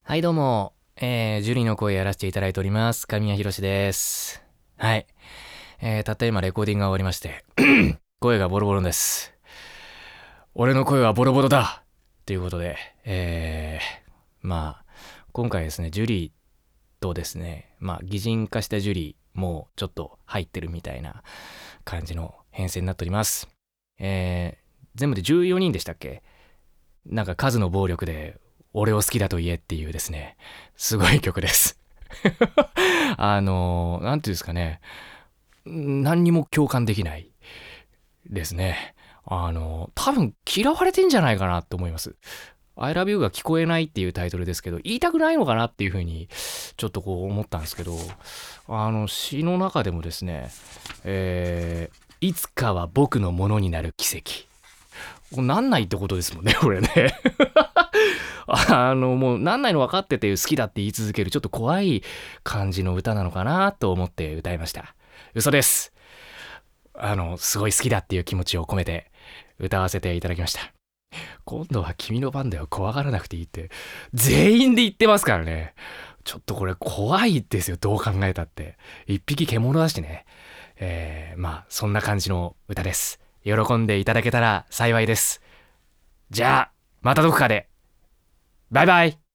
はいどうも、ジュリの声やらせていただいております神谷博史です。はい、たった今レコーディングが終わりまして声がボロボロです。俺の声はボロボロだということで、まあ今回ですね、ジュリとですね、擬人化したジュリもちょっと入ってるみたいな感じの編成になっております。全部で14人でしたっけ。なんか数の暴力で俺を好きだと言えっていうですね、すごい曲ですなんていうんですかね、何にも共感できないですね。多分嫌われてんじゃないかなって思います。I love you が聞こえないっていうタイトルですけど、言いたくないのかなっていうふうにちょっとこう思ったんですけど、詩の中でもですね、いつかは僕のものになる奇跡。なんないってことですもんね、これねもうなんないの分かってて好きだって言い続けるちょっと怖い感じの歌なのかなと思って歌いました。嘘です。すごい好きだっていう気持ちを込めて歌わせていただきました。今度は君の番だよ、怖がらなくていいって全員で言ってますからね。ちょっとこれ怖いですよ、どう考えたって。一匹獣だしね。そんな感じの歌です。喜んでいただけたら幸いです。じゃあまたどこかで。バイバイ。